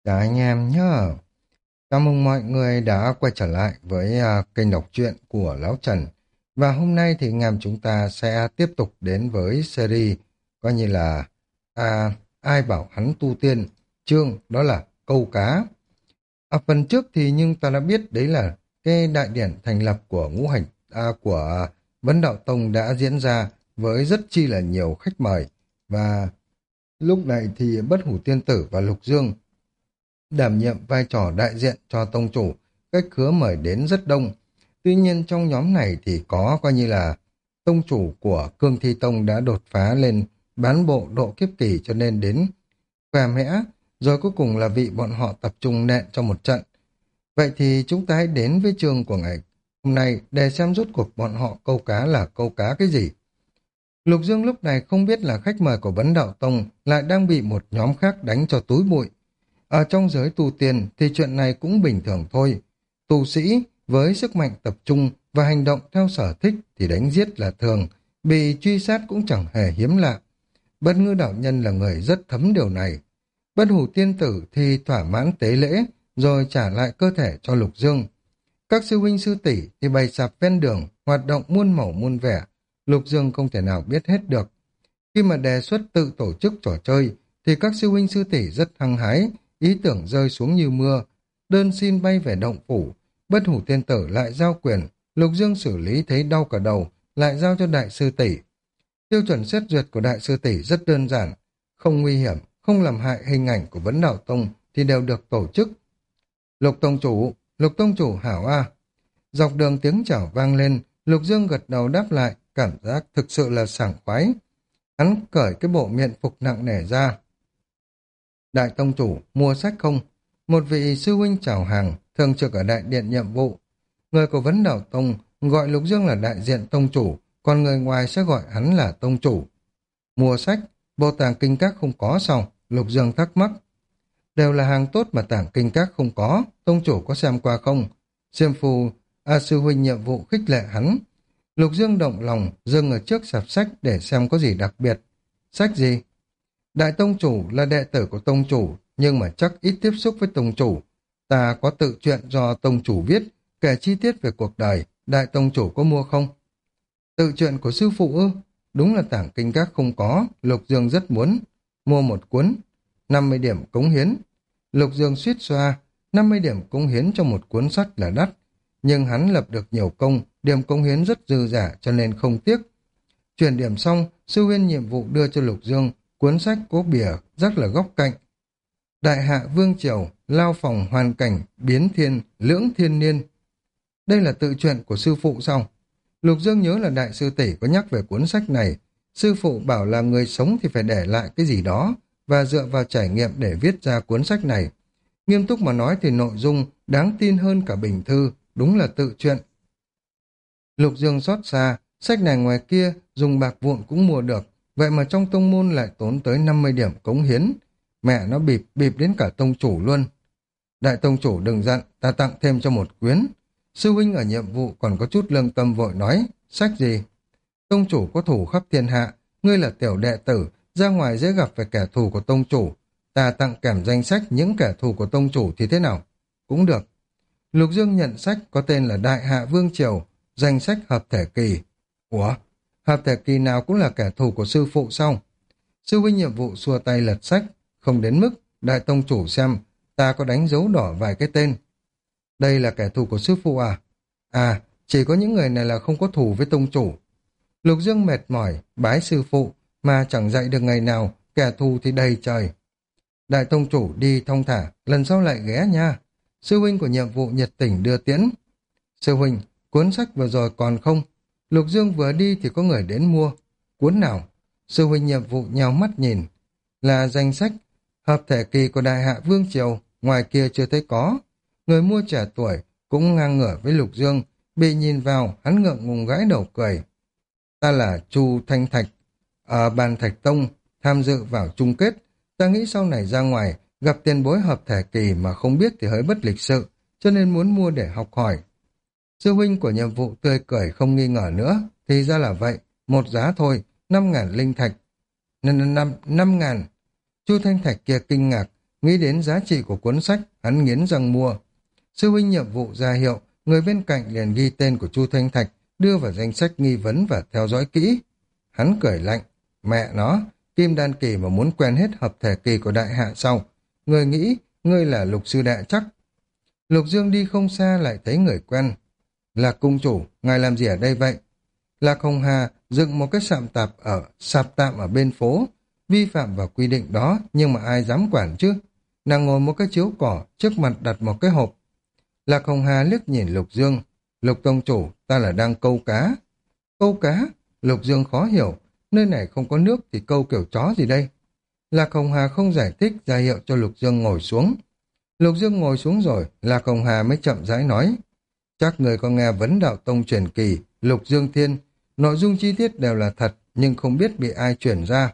Chào anh em nhá. Chào mừng mọi người đã quay trở lại với kênh đọc truyện của Lão Trần. Và hôm nay thì anh em chúng ta sẽ tiếp tục đến với series coi như là ai bảo hắn tu tiên, chương đó là câu cá. Ở phần trước thì nhưng ta đã biết đấy là cái đại điển thành lập của ngũ hành của Vấn Đạo Tông đã diễn ra với rất chi là nhiều khách mời, và lúc này thì Bất Hủ Tiên Tử và Lục Dương đảm nhiệm vai trò đại diện cho tông chủ, khách khứa mời đến rất đông. Tuy nhiên trong nhóm này thì có coi như là tông chủ của Cương Thi Tông đã đột phá lên bán bộ độ kiếp kỳ, cho nên đến khoe mẽ, rồi cuối cùng là vị bọn họ tập trung nện cho một trận. Vậy thì chúng ta hãy đến với chương của ngày hôm nay để xem rốt cuộc bọn họ câu cá là câu cá cái gì. Lục Dương lúc này không biết là khách mời của Vấn Đạo Tông lại đang bị một nhóm khác đánh cho túi bụi. Ở trong giới tu tiên thì chuyện này cũng bình thường thôi. Tu sĩ với sức mạnh tập trung và hành động theo sở thích thì đánh giết là thường, bị truy sát cũng chẳng hề hiếm lạ. Bất Ngư đạo nhân là người rất thấm điều này. Bất Hủ Tiên Tử thì thỏa mãn tế lễ rồi trả lại cơ thể cho Lục Dương. Các sư huynh sư tỷ thì bày sạp ven đường, hoạt động muôn màu muôn vẻ. Lục Dương không thể nào biết hết được. Khi mà đề xuất tự tổ chức trò chơi thì các sư huynh sư tỷ rất hăng hái, ý tưởng rơi xuống như mưa. Đơn xin bay về động phủ, Bất Hủ Tiên Tử lại giao quyền, Lục Dương xử lý thấy đau cả đầu, lại giao cho đại sư tỷ. Tiêu chuẩn xét duyệt của đại sư tỷ rất đơn giản, không nguy hiểm, không làm hại hình ảnh của Vấn Đạo Tông thì đều được tổ chức. Lục Tông chủ hảo a. Dọc đường tiếng chào vang lên, Lục Dương gật đầu đáp lại, cảm giác thực sự là sảng khoái. Hắn cởi cái bộ miện phục nặng nề ra. Đại tông chủ, mua sách không? Một vị sư huynh chào hàng, thường trực ở đại điện nhiệm vụ. Người của Vấn Đạo Tông gọi Lục Dương là đại diện tông chủ, còn người ngoài sẽ gọi hắn là tông chủ. Mua sách, bộ tàng kinh các không có sao? Lục Dương thắc mắc. Đều là hàng tốt mà tàng kinh các không có, tông chủ có xem qua không? Diêm phù, sư huynh nhiệm vụ khích lệ hắn. Lục Dương động lòng, dừng ở trước sạp sách để xem có gì đặc biệt. Sách gì? Đại tông chủ là đệ tử của tông chủ, nhưng mà chắc ít tiếp xúc với tông chủ. Ta có tự truyện do tông chủ viết, kể chi tiết về cuộc đời, đại tông chủ có mua không? Tự truyện của sư phụ ư? Đúng là tảng kinh các không có, Lục Dương rất muốn. Mua một cuốn, 50 điểm cống hiến. Lục Dương suýt xoa, 50 điểm cống hiến cho một cuốn sách là đắt. Nhưng hắn lập được nhiều công, điểm cống hiến rất dư giả cho nên không tiếc. Chuyển điểm xong, sư huynh nhiệm vụ đưa cho Lục Dương cuốn sách có bìa rất là góc cạnh. Đại hạ vương triều, lao phòng hoàn cảnh, biến thiên, lưỡng thiên niên. Đây là tự truyện của sư phụ sao? Lục Dương nhớ là đại sư tỷ có nhắc về cuốn sách này. Sư phụ bảo là người sống thì phải để lại cái gì đó và dựa vào trải nghiệm để viết ra cuốn sách này. Nghiêm túc mà nói thì nội dung đáng tin hơn cả bình thư, đúng là tự truyện. Lục Dương xót xa, sách này ngoài kia dùng bạc vụn cũng mua được, vậy mà trong tông môn lại tốn tới 50 điểm cống hiến. Mẹ nó bịp bịp đến cả tông chủ luôn. Đại tông chủ đừng giận, ta tặng thêm cho một quyển. Sư huynh ở nhiệm vụ còn có chút lương tâm vội nói, sách gì? Tông chủ có thủ khắp thiên hạ, ngươi là tiểu đệ tử, ra ngoài dễ gặp phải kẻ thù của tông chủ. Ta tặng kèm danh sách những kẻ thù của tông chủ thì thế nào? Cũng được. Lục Dương nhận sách có tên là Đại Hạ Vương Triều, danh sách hợp thể kỳ. Ủa? Hợp thể kỳ nào cũng là kẻ thù của sư phụ sao? Sư huynh nhiệm vụ xua tay lật sách, không đến mức, đại tông chủ xem, ta có đánh dấu đỏ vài cái tên. Đây là kẻ thù của sư phụ à? À, chỉ có những người này là không có thù với tông chủ. Lục Dương mệt mỏi, bái sư phụ, mà chẳng dạy được ngày nào, kẻ thù thì đầy trời. Đại tông chủ đi thong thả, lần sau lại ghé nha. Sư huynh của nhiệm vụ nhiệt tình đưa tiễn. Sư huynh, cuốn sách vừa rồi còn không? Lục Dương vừa đi thì có người đến mua. Cuốn nào? Sư huynh nhiệm vụ nhào mắt nhìn. Là danh sách hợp thể kỳ của Đại Hạ Vương Triều, ngoài kia chưa thấy có. Người mua trẻ tuổi cũng ngang ngửa với Lục Dương, bị nhìn vào, hắn ngượng ngùng gãi đầu cười. Ta là Chu Thanh Thạch, ở Bàn Thạch Tông, tham dự vào chung kết. Ta nghĩ sau này ra ngoài, gặp tiền bối hợp thể kỳ mà không biết thì hơi bất lịch sự, cho nên muốn mua để học hỏi. Sư huynh của nhiệm vụ tươi cười không nghi ngờ nữa, thì ra là vậy, một giá thôi, 5.000 linh thạch. 5.000. Chu Thanh Thạch kia kinh ngạc, Nghĩ đến giá trị của cuốn sách, hắn nghiến răng mua. Sư huynh nhiệm vụ ra hiệu, người bên cạnh liền ghi tên của Chu Thanh Thạch, đưa vào danh sách nghi vấn và theo dõi kỹ. Hắn cười lạnh, mẹ nó, Kim Đan Kỳ mà muốn quen hết hợp thể kỳ của đại hạ sau. Người nghĩ, ngươi là Lục sư đệ chắc. Lục Dương đi không xa lại thấy người quen. Lạc cung chủ, ngài làm gì ở đây vậy? Lạc Hồng Hà dựng một cái sạp tạm ở bên phố, vi phạm vào quy định đó, nhưng mà ai dám quản chứ? Nàng ngồi một cái chiếu cỏ, trước mặt đặt một cái hộp. Lạc Hồng Hà liếc nhìn Lục Dương. Lục tông chủ, ta là đang câu cá. Câu cá? Lục Dương khó hiểu, nơi này không có nước thì câu kiểu chó gì đây? Lạc Hồng Hà không giải thích, ra hiệu cho Lục Dương ngồi xuống. Lục Dương ngồi xuống rồi, Lạc Hồng Hà mới chậm rãi nói. Chắc người có nghe vấn đạo tông truyền kỳ, Lục Dương Thiên, nội dung chi tiết đều là thật, nhưng không biết bị ai chuyển ra.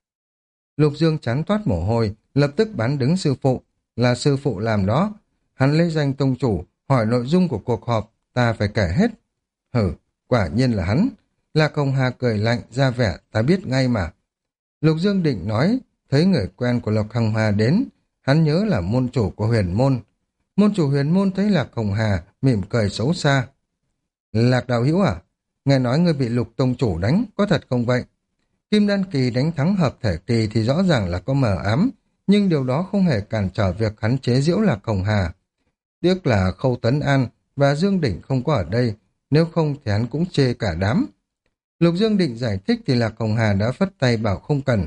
Lục Dương chán toát mồ hôi, lập tức bán đứng sư phụ, là sư phụ làm đó. Hắn lấy danh tông chủ, hỏi nội dung của cuộc họp, ta phải kể hết. Hử, quả nhiên là hắn. Lạc Hồng Hà cười lạnh, ra vẻ, ta biết ngay mà. Lục Dương định nói, thấy người quen của Lạc Hồng Hà đến, hắn nhớ là môn chủ của huyền môn. Môn chủ huyền môn thấy Lạc Hồng Hà, mỉm cười xấu xa. Lạc đạo hữu à, nghe nói ngươi bị Lục tông chủ đánh, có thật không vậy? Kim Đan Kỳ đánh thắng hợp thể kỳ thì rõ ràng là có mờ ám, nhưng điều đó không hề cản trở việc hắn chế giễu Lạc Hồng Hà. Tiếc là Khâu Tấn An và Dương Đỉnh không có ở đây, nếu không thì hắn cũng chê cả đám. Lục Dương định giải thích thì Lạc Hồng Hà đã phất tay bảo không cần.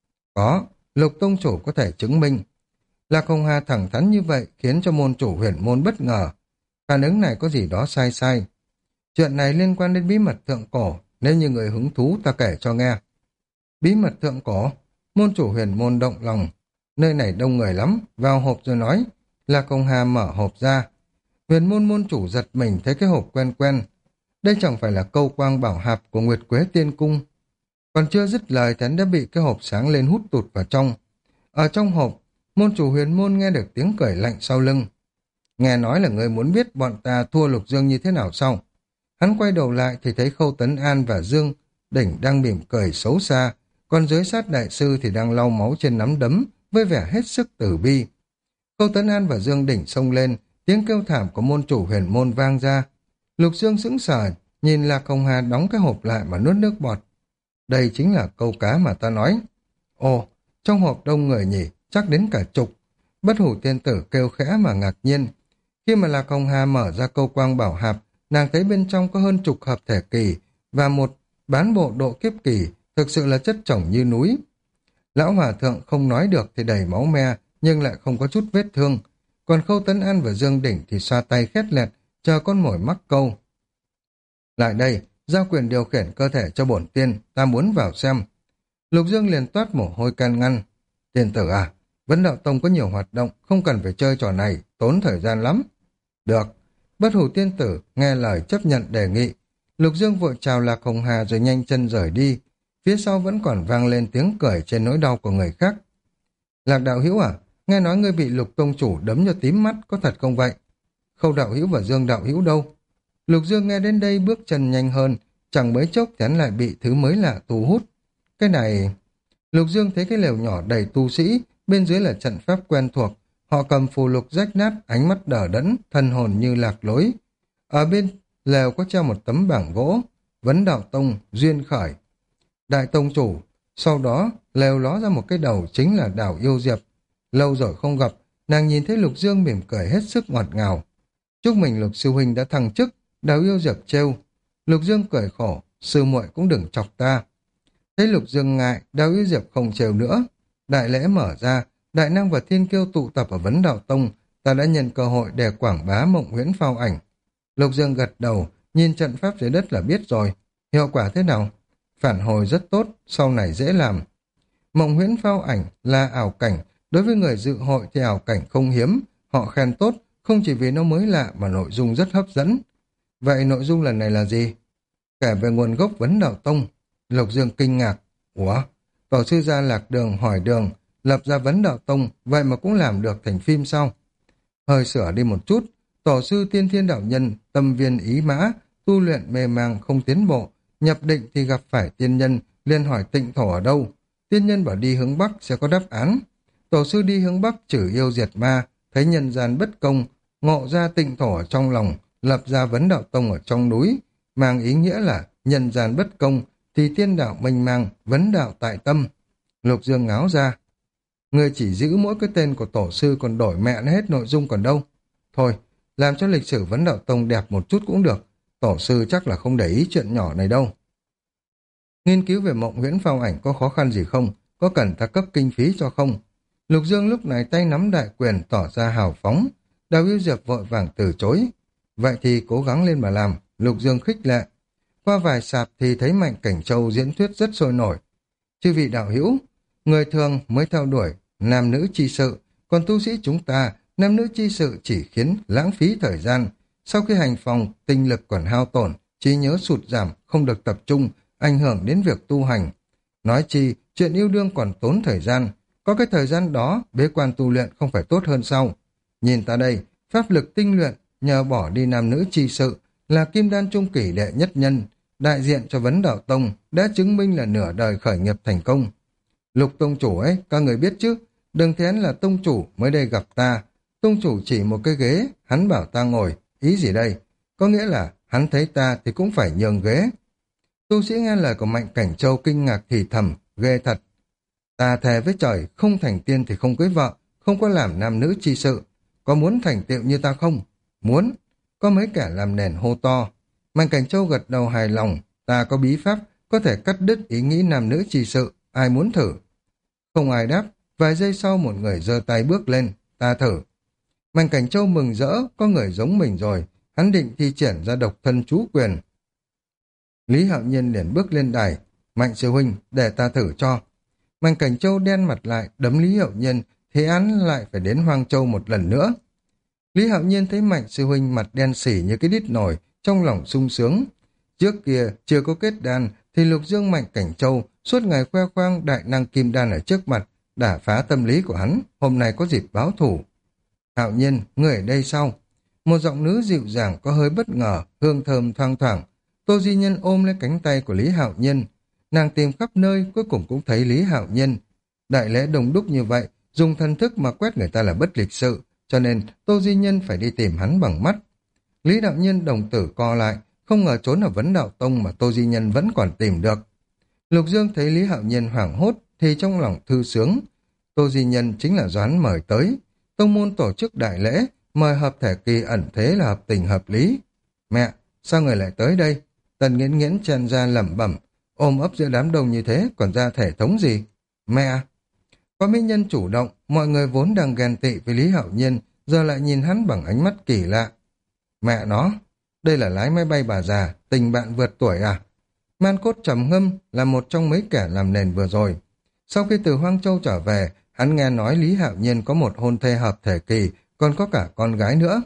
Có, Lục tông chủ có thể chứng minh. Lạc Hồng Hà thẳng thắn như vậy khiến cho môn chủ huyền môn bất ngờ. Phản ứng này có gì đó sai sai. Chuyện này liên quan đến bí mật thượng cổ, nếu như người hứng thú ta kể cho nghe. Bí mật thượng cổ, môn chủ huyền môn động lòng. Nơi này đông người lắm, vào hộp rồi nói. Lạc Hồng Hà mở hộp ra. Huyền môn môn chủ giật mình thấy cái hộp quen quen. Đây chẳng phải là câu quang bảo hạp của Nguyệt Quế Tiên Cung. Còn chưa dứt lời thì hắn đã bị cái hộp sáng lên hút tụt vào trong. Ở trong hộp, môn chủ huyền môn nghe được tiếng cười lạnh sau lưng. Nghe nói là người muốn biết bọn ta thua Lục Dương như thế nào sao? Hắn quay đầu lại thì thấy Khâu Tấn An và Dương Đỉnh đang mỉm cười xấu xa, còn dưới sát đại sư thì đang lau máu trên nắm đấm với vẻ hết sức tử bi. Khâu Tấn An và Dương Đỉnh xông lên, tiếng kêu thảm của môn chủ huyền môn vang ra. Lục Dương sững sờ, nhìn Lạc Hồng Hà đóng cái hộp lại mà nuốt nước bọt. Đây chính là câu cá mà ta nói. Ồ, trong hộp đông người nhỉ, chắc đến cả chục. Bất Hủ Tiên Tử kêu khẽ mà ngạc nhiên. Khi mà Lạc Hồng Hà mở ra câu quang bảo hạp, nàng thấy bên trong có hơn chục hợp thể kỳ và một bán bộ độ kiếp kỳ, thực sự là chất chồng như núi. Lão hòa thượng không nói được thì đầy máu me, nhưng lại không có chút vết thương. Còn Khâu Tấn An và Dương Đỉnh thì xoa tay khét lẹt, chờ con mồi mắc câu. Lại đây, giao quyền điều khiển cơ thể cho bổn tiên, ta muốn vào xem. Lục Dương liền toát mồ hôi can ngăn. Tiên tử à, Vấn Đạo Tông có nhiều hoạt động, không cần phải chơi trò này, tốn thời gian lắm. Được. Bất Hủ Tiên Tử nghe lời chấp nhận đề nghị. Lục Dương vội chào Lạc Hồng Hà rồi nhanh chân rời đi. Phía sau vẫn còn vang lên tiếng cười trên nỗi đau của người khác. Lạc đạo hữu à, nghe nói ngươi bị Lục tông chủ đấm cho tím mắt, có thật không vậy? Khâu đạo hữu và Dương đạo hữu đâu? Lục Dương nghe đến đây bước chân nhanh hơn, chẳng mấy chốc thì hắn lại bị thứ mới lạ thu hút. Cái này... Lục Dương thấy cái lều nhỏ đầy tu sĩ, bên dưới là trận pháp quen thuộc. Họ cầm phù lục rách nát, ánh mắt đờ đẫn, thân hồn như lạc lối. Ở bên lều có treo một tấm bảng gỗ, Vấn Đạo Tông, duyên khởi. Đại tông chủ, sau đó lều ló ra một cái đầu chính là Đào Yêu Diệp. Lâu rồi không gặp, nàng nhìn thấy Lục Dương mỉm cười hết sức ngọt ngào. Chúc mừng Lục sư huynh đã thăng chức, Đào Yêu Diệp trêu. Lục Dương cười khổ, sư muội cũng đừng chọc ta. Thấy Lục Dương ngại, Đào Yêu Diệp không trêu nữa. Đại lễ mở ra, đại năng và thiên kiêu tụ tập ở Vấn Đạo Tông, ta đã nhận cơ hội để quảng bá Mộng Huyễn Phao Ảnh. Lục Dương gật đầu, nhìn trận pháp dưới đất là biết rồi. Hiệu quả thế nào? Phản hồi rất tốt, sau này dễ làm. Mộng Huyễn Phao Ảnh là ảo cảnh, đối với người dự hội thì ảo cảnh không hiếm. Họ khen tốt, không chỉ vì nó mới lạ mà nội dung rất hấp dẫn. Vậy nội dung lần này là gì? Kể về nguồn gốc Vấn Đạo Tông. Lục Dương kinh ngạc. Ủa? Tổ sư gia Lạc Đường hỏi Đường, lập ra Vấn Đạo Tông, vậy mà cũng làm được thành phim sao? Hơi sửa đi một chút, tổ sư Tiên Thiên Đạo Nhân, tâm viên ý mã, tu luyện mê mang không tiến bộ, nhập định thì gặp phải tiên nhân, liền hỏi tịnh thổ ở đâu. Tiên nhân bảo đi hướng Bắc sẽ có đáp án. Tổ sư đi hướng Bắc trừ yêu diệt ma, thấy nhân gian bất công, ngộ ra tịnh thổ ở trong lòng, lập ra Vấn Đạo Tông ở trong núi, mang ý nghĩa là nhân gian bất công, thì tiên đạo mênh mang, vấn đạo tại tâm. Lục Dương ngáo ra. Ngươi chỉ giữ mỗi cái tên của tổ sư còn đổi mẹ nó hết nội dung còn đâu. Thôi, làm cho lịch sử Vấn Đạo Tông đẹp một chút cũng được. Tổ sư chắc là không để ý chuyện nhỏ này đâu. Nghiên cứu về mộng huyễn phao ảnh có khó khăn gì không? Có cần ta cấp kinh phí cho không? Lục Dương lúc này tay nắm đại quyền tỏ ra hào phóng. Đào Yêu Diệp vội vàng từ chối. Vậy thì cố gắng lên mà làm. Lục Dương khích lệ. Qua vài sạp thì thấy Mạnh Cảnh Châu diễn thuyết rất sôi nổi. Chư vị đạo hữu, người thường mới theo đuổi nam nữ chi sự, còn tu sĩ chúng ta, nam nữ chi sự chỉ khiến lãng phí thời gian. Sau khi hành phòng, tinh lực còn hao tổn, trí nhớ sụt giảm, không được tập trung, ảnh hưởng đến việc tu hành. Nói chi, chuyện yêu đương còn tốn thời gian. Có cái thời gian đó, bế quan tu luyện không phải tốt hơn sao? Nhìn ta đây, pháp lực tinh luyện, nhờ bỏ đi nam nữ chi sự, là kim đan trung kỷ đệ nhất nhân, đại diện cho Vấn Đạo Tông, đã chứng minh là nửa đời khởi nghiệp thành công. Lục tông chủ ấy, các người biết chứ, đừng thế là tông chủ mới đây gặp ta. Tông chủ chỉ một cái ghế, hắn bảo ta ngồi, ý gì đây? Có nghĩa là hắn thấy ta thì cũng phải nhường ghế. Tu sĩ nghe lời của Mạnh Cảnh Châu kinh ngạc thì thầm, ghê thật. Ta thề với trời, không thành tiên thì không cưới vợ, không có làm nam nữ chi sự. Có muốn thành tựu như ta không? Muốn. Có mấy kẻ làm nền hô to. Mạnh Cảnh Châu gật đầu hài lòng, ta có bí pháp, có thể cắt đứt ý nghĩ nam nữ chi sự, ai muốn thử? Không ai đáp, vài giây sau một người giơ tay bước lên, ta thử. Mạnh Cảnh Châu mừng rỡ, có người giống mình rồi, hắn định thi triển ra độc thân chú quyền. Lý Hạo Nhiên liền bước lên đài, Mạnh sư huynh, để ta thử cho. Mạnh Cảnh Châu đen mặt lại, đấm Lý Hạo Nhiên, thế án lại phải đến Hoang Châu một lần nữa. Lý Hạo Nhiên thấy Mạnh sư huynh mặt đen xỉ như cái đít nồi, trong lòng sung sướng. Trước kia, chưa có kết đan, thì Lục Dương Mạnh Cảnh Châu suốt ngày khoe khoang đại năng kim đan ở trước mặt, đả phá tâm lý của hắn, hôm nay có dịp báo thủ. Hạo Nhiên, ngươi ở đây sao? Một giọng nữ dịu dàng có hơi bất ngờ, hương thơm thoang thoảng. Tô Di Nhân ôm lấy cánh tay của Lý Hạo Nhiên. Nàng tìm khắp nơi, cuối cùng cũng thấy Lý Hạo Nhiên. Đại lễ đông đúc như vậy, dùng thân thức mà quét người ta là bất lịch sự, cho nên Tô Di Nhân phải đi tìm hắn bằng mắt. Lý Đạo Nhiên đồng tử co lại, không ngờ trốn ở Vấn Đạo Tông mà Tô Di Nhân vẫn còn tìm được. Lục Dương thấy Lý Hạo Nhiên hoảng hốt thì trong lòng thư sướng. Tô Di Nhân chính là doán mời tới. Tông môn tổ chức đại lễ, mời hợp thể kỳ ẩn thế là hợp tình hợp lý. Mẹ, sao người lại tới đây? Tần Nghiễn Nghiễn chen ra lẩm bẩm, ôm ấp giữa đám đông như thế còn ra thể thống gì? Mẹ! Có mỹ nhân chủ động, mọi người vốn đang ghen tị với Lý Hạo Nhiên, giờ lại nhìn hắn bằng ánh mắt kỳ lạ. Mẹ nó, đây là lái máy bay bà già, tình bạn vượt tuổi à? Man Cốt trầm ngâm là một trong mấy kẻ làm nền vừa rồi. Sau khi từ Hoang Châu trở về, hắn nghe nói Lý Hạo Nhiên có một hôn thê hợp thể kỳ, còn có cả con gái nữa.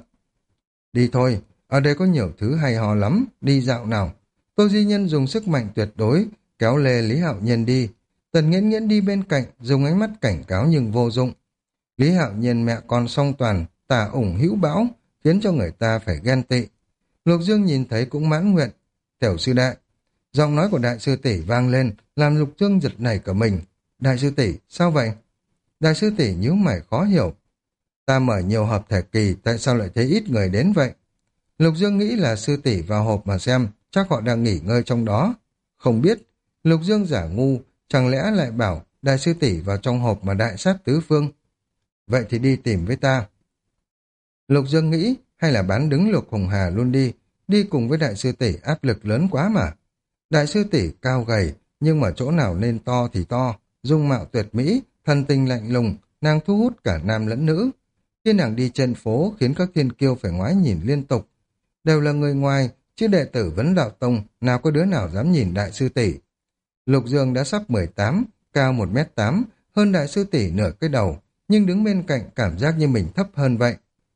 Đi thôi, ở đây có nhiều thứ hay ho lắm, đi dạo nào. Tô Di Nhân dùng sức mạnh tuyệt đối, kéo lê Lý Hạo Nhiên đi. Tần Nghiễn Nghiễn đi bên cạnh, dùng ánh mắt cảnh cáo nhưng vô dụng. Lý Hạo Nhiên mẹ con song toàn, tả ủng hữu bão, khiến cho người ta phải ghen tị. Lục Dương nhìn thấy cũng mãn nguyện. Tiểu sư đệ, giọng nói của đại sư tỷ vang lên, làm Lục Dương giật nảy cả mình. Đại sư tỷ, sao vậy? Đại sư tỷ nhíu mày khó hiểu. Ta mở nhiều hợp thể kỳ, tại sao lại thấy ít người đến vậy? Lục Dương nghĩ là sư tỷ vào hộp mà xem, chắc họ đang nghỉ ngơi trong đó. Không biết, Lục Dương giả ngu, chẳng lẽ lại bảo đại sư tỷ vào trong hộp mà đại sát tứ phương? Vậy thì đi tìm với ta. Lục Dương nghĩ, hay là bán đứng Lục Hồng Hà luôn đi, đi cùng với đại sư tỷ áp lực lớn quá mà. Đại sư tỷ cao gầy, nhưng mà chỗ nào nên to thì to, dung mạo tuyệt mỹ, thân tình lạnh lùng, nàng thu hút cả nam lẫn nữ. Khi nàng đi trên phố khiến các thiên kiêu phải ngoái nhìn liên tục. Đều là người ngoài, chứ đệ tử Vấn Đạo Tông, nào có đứa nào dám nhìn đại sư tỷ. Lục Dương đã sắp 18, cao 1m8, hơn đại sư tỷ nửa cái đầu, nhưng đứng bên cạnh cảm giác như mình thấp hơn vậy.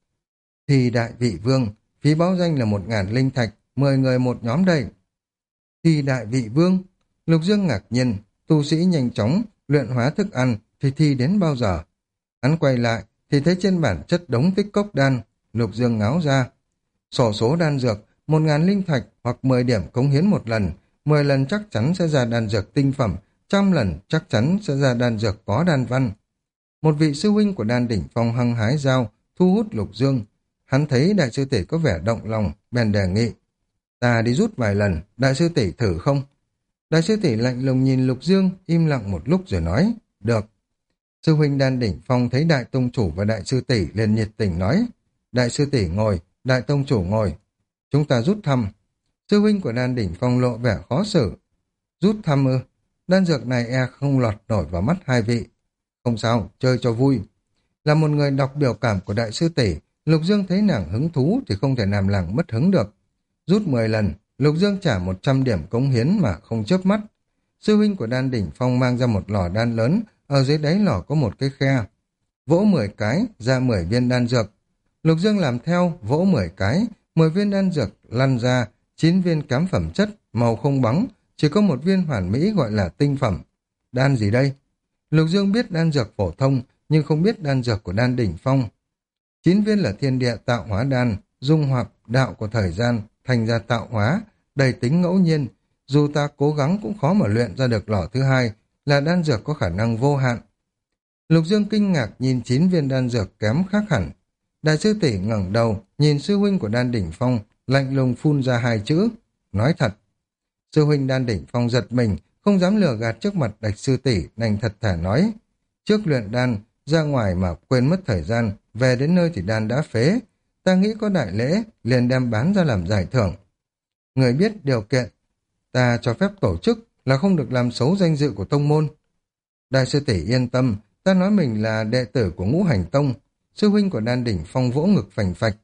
Thì đại vị vương, phí báo danh là 1000 linh thạch, 10 người một nhóm đây. Thì đại vị vương, Lục Dương ngạc nhiên, tu sĩ nhanh chóng, luyện hóa thức ăn, thì thi đến bao giờ? Hắn quay lại, thì thấy trên bản chất đống tích cốc đan, Lục Dương ngáo ra. Sổ số đan dược, 1000 linh thạch hoặc 10 điểm cống hiến một lần, 10 lần chắc chắn sẽ ra đan dược tinh phẩm, 100 lần chắc chắn sẽ ra đan dược có đan văn. Một vị sư huynh của Đan Đỉnh Phong hăng hái giao, thu hút Lục Dương. Hắn thấy đại sư tỷ có vẻ động lòng, bèn đề nghị. Ta đi rút vài lần, đại sư tỷ thử không? Đại sư tỷ lạnh lùng nhìn Lục Dương, im lặng một lúc rồi nói, được. Sư huynh Đan Đỉnh Phong thấy đại tông chủ và đại sư tỷ liền nhiệt tình nói, đại sư tỷ ngồi, đại tông chủ ngồi. Chúng ta rút thăm. Sư huynh của Đan Đỉnh Phong lộ vẻ khó xử. Rút thăm ư? Đan dược này không lọt nổi vào mắt hai vị. Không sao, chơi cho vui. Là một người đọc biểu cảm của đại sư tỷ, Lục Dương thấy nàng hứng thú thì không thể làm nàng mất hứng được. Rút 10 lần, Lục Dương trả 100 điểm cống hiến mà không chớp mắt. Sư huynh của Đan Đỉnh Phong mang ra một lò đan lớn, ở dưới đáy lò có một cái khe. Vỗ 10 cái, ra 10 viên đan dược. Lục Dương làm theo, vỗ 10 cái, 10 viên đan dược lăn ra, 9 viên kém phẩm chất, màu không bóng, chỉ có một viên hoàn mỹ gọi là tinh phẩm. Đan gì đây? Lục Dương biết đan dược phổ thông, nhưng không biết đan dược của Đan Đỉnh Phong. 9 viên là thiên địa tạo hóa đan, dung hợp đạo của thời gian, thành ra tạo hóa, đầy tính ngẫu nhiên. Dù ta cố gắng cũng khó mà luyện ra được lò thứ hai, là đan dược có khả năng vô hạn. Lục Dương kinh ngạc nhìn 9 viên đan dược kém khác hẳn. Đại sư tỷ ngẩng đầu, nhìn sư huynh của Đan Đỉnh Phong, lạnh lùng phun ra 2 chữ, nói thật. Sư huynh Đan Đỉnh Phong giật mình, không dám lừa gạt trước mặt đại sư tỷ, đành thật thà nói. Trước luyện đan, ra ngoài mà quên mất thời gian, về đến nơi thì đan đã phế. Ta nghĩ có đại lễ, liền đem bán ra làm giải thưởng. Người biết điều kiện, ta cho phép tổ chức là không được làm xấu danh dự của tông môn. Đại sư tỷ yên tâm, ta nói mình là đệ tử của Ngũ Hành Tông. Sư huynh của Đan Đỉnh Phong vỗ ngực phành phạch.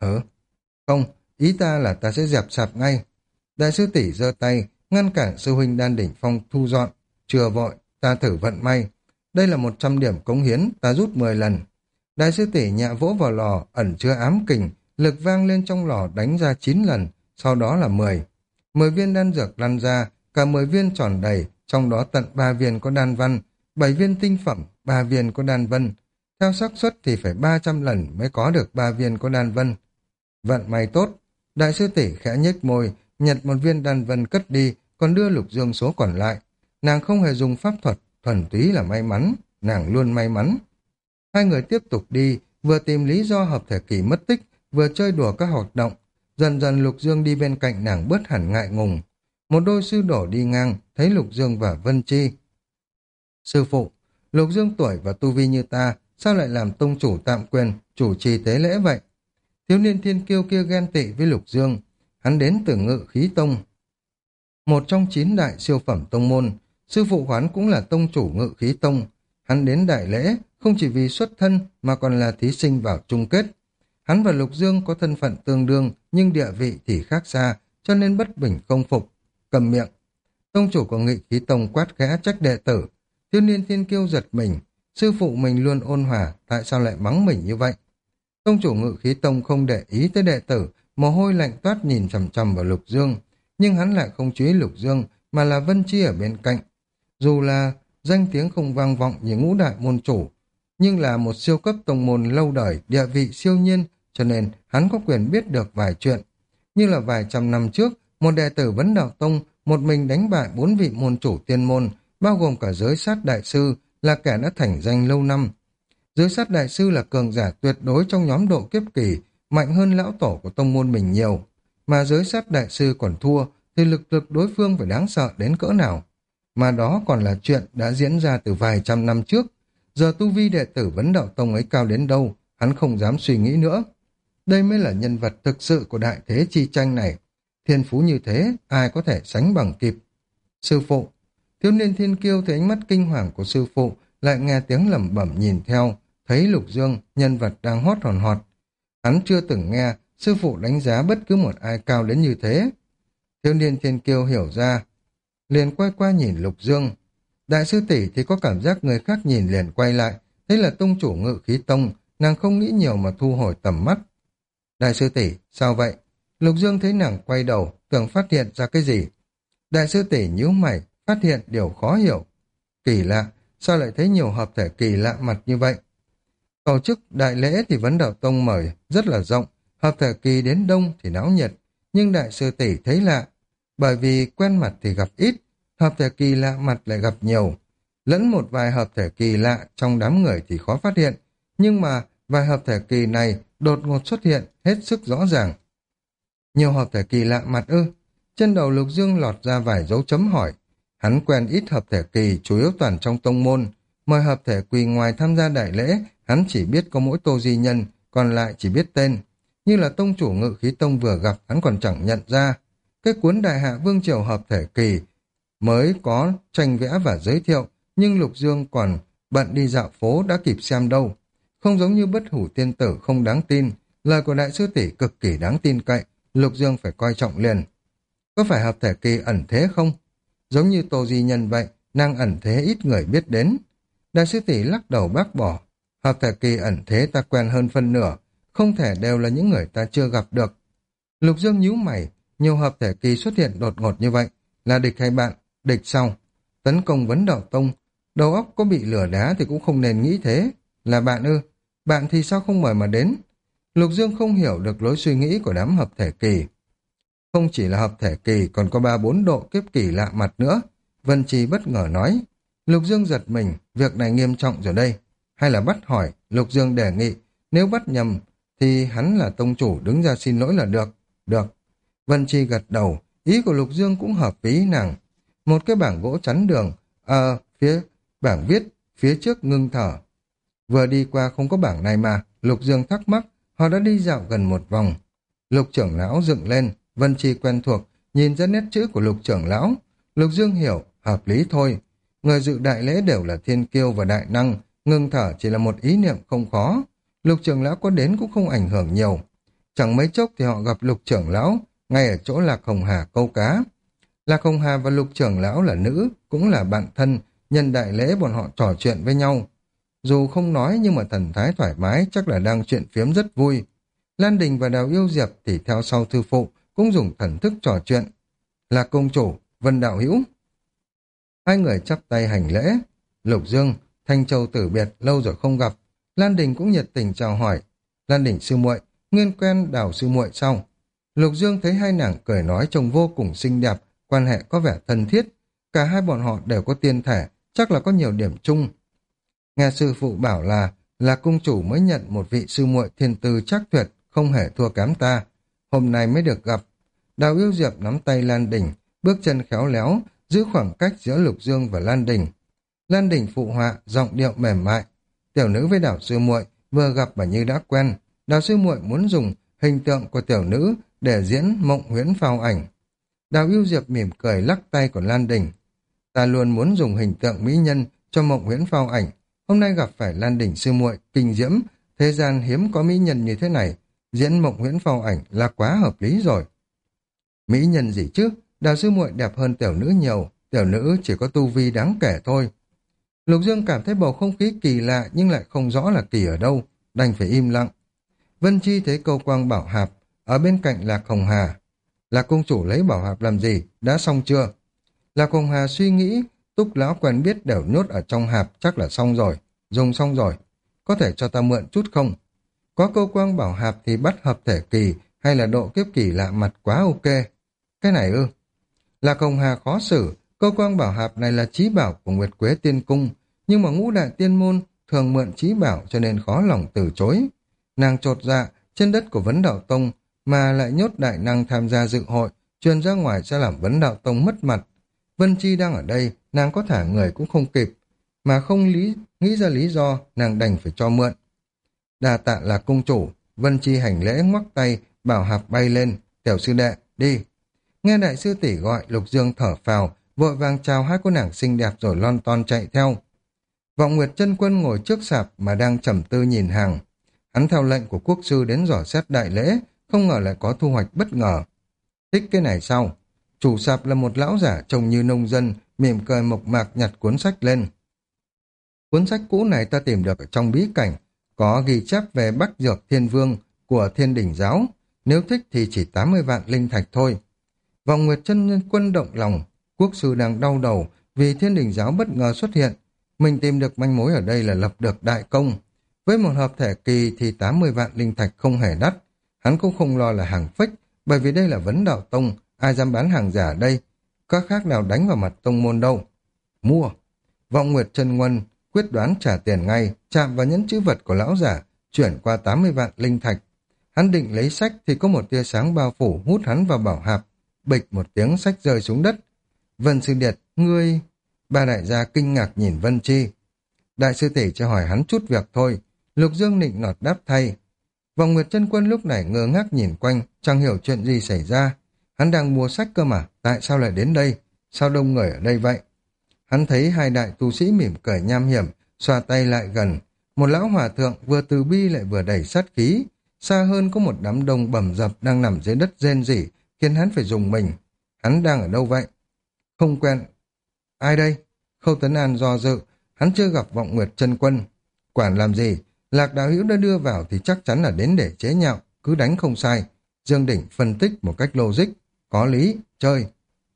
Không, ý ta là ta sẽ dẹp sạp ngay. Đại sư tỷ giơ tay, ngăn cản sư huynh Đan Đỉnh Phong thu dọn. Chưa vội, ta thử vận may. Đây là 100 điểm cống hiến, ta rút 10 lần. Đại sư tỷ nhẹ vỗ vào lò, ẩn chứa ám kình, lực vang lên trong lò đánh ra 9 lần, sau đó là 10. 10 viên đan dược lăn ra, cả 10 viên tròn đầy, trong đó tận 3 viên có đan văn, 7 viên tinh phẩm, 3 viên có đan vân. Theo xác suất thì phải 300 lần mới có được 3 viên có đan vân. Vận may tốt, đại sư tỷ khẽ nhếch môi, nhặt một viên đan vân cất đi, còn đưa Lục Dương số còn lại. Nàng không hề dùng pháp thuật, thuần túy là may mắn, nàng luôn may mắn. Hai người tiếp tục đi, vừa tìm lý do hợp thể kỳ mất tích, vừa chơi đùa các hoạt động. Dần dần Lục Dương đi bên cạnh nàng bớt hẳn ngại ngùng. Một đôi sư đổ đi ngang, thấy Lục Dương và Vân Chi. Sư phụ, Lục Dương tuổi và tu vi như ta, sao lại làm tông chủ tạm quyền, chủ trì tế lễ vậy? Thiếu niên thiên kiêu kia ghen tị với Lục Dương. Hắn đến từ Ngự Khí Tông, một trong 9 đại siêu phẩm tông môn. Sư phụ hắn cũng là tông chủ Ngự Khí Tông. Hắn đến đại lễ không chỉ vì xuất thân mà còn là thí sinh vào chung kết. Hắn và Lục Dương có thân phận tương đương nhưng địa vị thì khác xa, cho nên bất bình không phục. Cầm miệng. Tông chủ của Ngự Khí Tông quát khẽ trách đệ tử. Thiếu niên thiên kiêu giật mình. Sư phụ mình luôn ôn hòa, tại sao lại mắng mình như vậy? Tông chủ Ngự Khí Tông không để ý tới đệ tử, mồ hôi lạnh toát nhìn chằm chằm vào Lục Dương. Nhưng hắn lại không chú ý Lục Dương mà là Vân Chi ở bên cạnh. Dù là danh tiếng không vang vọng như Ngũ đại môn chủ, nhưng là một siêu cấp tông môn lâu đời, địa vị siêu nhiên, cho nên hắn có quyền biết được vài chuyện. Như là vài trăm năm trước, một đệ tử Vấn Đạo Tông một mình đánh bại 4 vị môn chủ tiên môn, bao gồm cả Giới Sát Đại Sư, là kẻ đã thành danh lâu năm. Giới Sát Đại Sư là cường giả tuyệt đối trong nhóm độ kiếp kỳ, mạnh hơn lão tổ của tông môn mình nhiều. Mà Giới Sát Đại Sư còn thua, thì lực đối phương phải đáng sợ đến cỡ nào. Mà đó còn là chuyện đã diễn ra từ vài trăm năm trước. Giờ tu vi đệ tử Vấn Đạo Tông ấy cao đến đâu, hắn không dám suy nghĩ nữa. Đây mới là nhân vật thực sự của đại thế chi tranh này. Thiên phú như thế, ai có thể sánh bằng kịp. Sư phụ, thiếu niên thiên kiêu thấy ánh mắt kinh hoàng của sư phụ, lại nghe tiếng lẩm bẩm nhìn theo, thấy Lục Dương, nhân vật đang hót hòn họt. Hắn chưa từng nghe sư phụ đánh giá bất cứ một ai cao đến như thế. Thiếu niên thiên kiêu hiểu ra, liền quay qua nhìn Lục Dương. Đại sư tỷ thì có cảm giác người khác nhìn liền quay lại, thấy là tông chủ Ngự Khí Tông, nàng không nghĩ nhiều mà thu hồi tầm mắt. Đại sư tỷ, sao vậy? Lục Dương thấy nàng quay đầu, tưởng phát hiện ra cái gì. Đại sư tỷ nhíu mày, phát hiện điều khó hiểu. Kỳ lạ, sao lại thấy nhiều hợp thể kỳ lạ mặt như vậy? Tổ chức đại lễ thì Vấn Đạo Tông mời rất là rộng, hợp thể kỳ đến đông thì náo nhiệt, nhưng đại sư tỷ thấy lạ, bởi vì quen mặt thì gặp ít, hợp thể kỳ lạ mặt lại gặp nhiều. lẫn một vài hợp thể kỳ lạ trong đám người thì khó phát hiện, nhưng mà vài hợp thể kỳ này đột ngột xuất hiện hết sức rõ ràng. Nhiều hợp thể kỳ lạ mặt ư? Trên đầu Lục Dương lọt ra vài dấu chấm hỏi. Hắn quen ít hợp thể kỳ, chủ yếu toàn trong tông môn. Mời hợp thể kỳ ngoài tham gia đại lễ, hắn chỉ biết có mỗi Tô Di Nhân, còn lại chỉ biết tên. Như là tông chủ Ngự Khí Tông vừa gặp, hắn còn chẳng nhận ra. Cái cuốn Đại Hạ Vương Triều hợp thể kỳ mới có tranh vẽ và giới thiệu, nhưng Lục Dương còn bận đi dạo phố đã kịp xem đâu. Không giống như Bất Hủ Tiên Tử không đáng tin, lời của đại sư tỷ cực kỳ đáng tin cậy, Lục Dương phải coi trọng liền. Có phải hợp thể kỳ ẩn thế không? Giống như Tô Di Nhân vậy, nàng ẩn thế ít người biết đến. Đại sư tỷ lắc đầu bác bỏ. Hợp thể kỳ ẩn thế ta quen hơn phân nửa, không thể đều là những người ta chưa gặp được. Lục Dương nhíu mày, nhiều hợp thể kỳ xuất hiện đột ngột như vậy, là địch hay bạn? Địch sau. Tấn công Vấn Đạo Tông, đầu óc có bị lửa đá thì cũng không nên nghĩ thế. Là bạn ư? Bạn thì sao không mời mà đến? Lục Dương không hiểu được lối suy nghĩ của đám hợp thể kỳ. Không chỉ là hợp thể kỳ, còn có 3-4 độ kiếp kỳ lạ mặt nữa. Vân Trì bất ngờ nói. Lục Dương giật mình, việc này nghiêm trọng rồi đây. Hay là bắt hỏi, Lục Dương đề nghị, nếu bắt nhầm, thì hắn là tông chủ đứng ra xin lỗi là được. Được. Vân Trì gật đầu, ý của Lục Dương cũng hợp với ý nàng. Một cái bảng gỗ chắn đường, phía bảng viết, phía trước ngưng thở. Vừa đi qua không có bảng này mà, Lục Dương thắc mắc, họ đã đi dạo gần một vòng. Lục trưởng lão dựng lên, Vân Chi quen thuộc, nhìn ra nét chữ của Lục trưởng lão. Lục Dương hiểu, hợp lý thôi. Người dự đại lễ đều là thiên kiêu và đại năng, ngưng thở chỉ là một ý niệm không khó. Lục trưởng lão có đến cũng không ảnh hưởng nhiều. Chẳng mấy chốc thì họ gặp Lục trưởng lão, ngay ở chỗ Lạc Hồng Hà câu cá. Lạc Hồng Hà và Lục trưởng lão là nữ, cũng là bạn thân, nhân đại lễ bọn họ trò chuyện với nhau. Dù không nói nhưng mà thần thái thoải mái, chắc là đang chuyện phiếm rất vui. Lan Đình và Đào Yêu Diệp thì theo sau thư phụ, cũng dùng thần thức trò chuyện. Là công chủ, Vân Đạo Hữu. Hai người chắp tay hành lễ. Lục Dương, Thanh Châu tử biệt, lâu rồi không gặp. Lan Đình cũng nhiệt tình chào hỏi. Lan Đình sư muội, nguyên quen Đào sư muội sau. Lục Dương thấy hai nàng cười nói trông vô cùng xinh đẹp, quan hệ có vẻ thân thiết. Cả hai bọn họ đều có tiên thể, chắc là có nhiều điểm chung. Nghe sư phụ bảo là cung chủ mới nhận một vị sư muội thiên tư chắc tuyệt, không hề thua kém ta. Hôm nay mới được gặp. Đào Yêu Diệp nắm tay Lan Đình, bước chân khéo léo, giữ khoảng cách giữa Lục Dương và Lan Đình. Lan Đình phụ họa, giọng điệu mềm mại. Tiểu nữ với Đào sư muội vừa gặp mà như đã quen. Đào sư muội muốn dùng hình tượng của tiểu nữ để diễn Mộng Huyễn phao ảnh. Đào Yêu Diệp mỉm cười lắc tay của Lan Đình. Ta luôn muốn dùng hình tượng mỹ nhân cho Mộng Huyễn phao ảnh. Hôm nay gặp phải Lan Đình sư muội kinh diễm, thế gian hiếm có mỹ nhân như thế này, diễn Mộng Huyễn phao ảnh là quá hợp lý rồi. Mỹ nhân gì chứ, Đào sư muội đẹp hơn tiểu nữ nhiều, tiểu nữ chỉ có tu vi đáng kể thôi. Lục Dương cảm thấy bầu không khí kỳ lạ nhưng lại không rõ là kỳ ở đâu, đành phải im lặng. Vân Chi thấy câu quang bảo hạp ở bên cạnh Lạc Hồng Hà. Lạc công chủ lấy bảo hạp làm gì, đã xong chưa? Lạc Hồng Hà suy nghĩ, Túc lão quen biết đều nhốt ở trong hạp, chắc là xong rồi, dùng xong rồi. Có thể cho ta mượn chút không? Có câu quang bảo hạp thì bắt hợp thể kỳ hay là độ kiếp kỳ lạ mặt quá ok. Cái này ư? Lạc Hồng Hà khó xử, câu quang bảo hạp này là chí bảo của Nguyệt Quế Tiên Cung, nhưng mà ngũ đại tiên môn thường mượn chí bảo cho nên khó lòng từ chối. Nàng chột dạ, trên đất của Vấn Đạo Tông mà lại nhốt đại năng tham gia dự hội, truyền ra ngoài sẽ làm Vấn Đạo Tông mất mặt. Vân Chi đang ở đây, nàng có thả người cũng không kịp, mà không nghĩ ra lý do, nàng đành phải cho mượn. Đà tạ là cung chủ, Vân Chi hành lễ ngoắc tay, bảo hạp bay lên, tiểu sư đệ, đi. Nghe đại sư tỷ gọi, Lục Dương thở phào, vội vàng chào hai cô nàng xinh đẹp rồi lon ton chạy theo. Vọng Nguyệt Chân Quân ngồi trước sạp mà đang trầm tư nhìn hàng. Hắn theo lệnh của quốc sư đến dò xét đại lễ, không ngờ lại có thu hoạch bất ngờ. Thích cái này sao? Chủ sạp là một lão giả trông như nông dân, mỉm cười mộc mạc nhặt cuốn sách lên. Cuốn sách cũ này ta tìm được ở trong bí cảnh, có ghi chép về Bắc Dược Thiên Vương của Thiên Đỉnh Giáo. Nếu thích thì chỉ 80 vạn linh thạch thôi. Vọng Nguyệt Chân Quân động lòng, quốc sư đang đau đầu vì Thiên Đỉnh Giáo bất ngờ xuất hiện. Mình tìm được manh mối ở đây là lập được đại công. Với một hợp thể kỳ thì 80 vạn linh thạch không hề đắt. Hắn cũng không lo là hàng fake, bởi vì đây là Vấn Đạo Tông, ai dám bán hàng giả đây? Có khác nào đánh vào mặt tông môn đâu. Mua. Vọng Nguyệt Chân Quân quyết đoán trả tiền ngay, chạm vào nhẫn chữ vật của lão giả, chuyển qua 80 vạn linh thạch. Hắn định lấy sách thì có một tia sáng bao phủ hút hắn vào bảo hạp, bịch một tiếng sách rơi xuống đất. Vân Sư Điệt, ngươi... Ba đại gia kinh ngạc nhìn Vân Chi. Đại sư tỷ cho hỏi hắn chút việc thôi. Lục Dương nịnh nọt đáp thay. Vọng Nguyệt Chân Quân lúc này ngơ ngác nhìn quanh, chẳng hiểu chuyện gì xảy ra. Hắn đang mua sách cơ mà, tại sao lại đến đây? Sao đông người ở đây vậy? Hắn thấy hai đại tu sĩ mỉm cười nham hiểm, xoa tay lại gần. Một lão hòa thượng vừa từ bi lại vừa đẩy sát khí. Xa hơn có một đám đông bầm dập đang nằm dưới đất rên rỉ, khiến hắn phải dùng mình. Hắn đang ở đâu vậy? Không quen. Ai đây? Khâu Tấn An do dự, hắn chưa gặp Vọng Nguyệt Chân Quân. Quản làm gì? Lạc Đạo Hữu đã đưa vào thì chắc chắn là đến để chế nhạo, cứ đánh không sai. Dương Đỉnh phân tích một cách logic, có lý, chơi.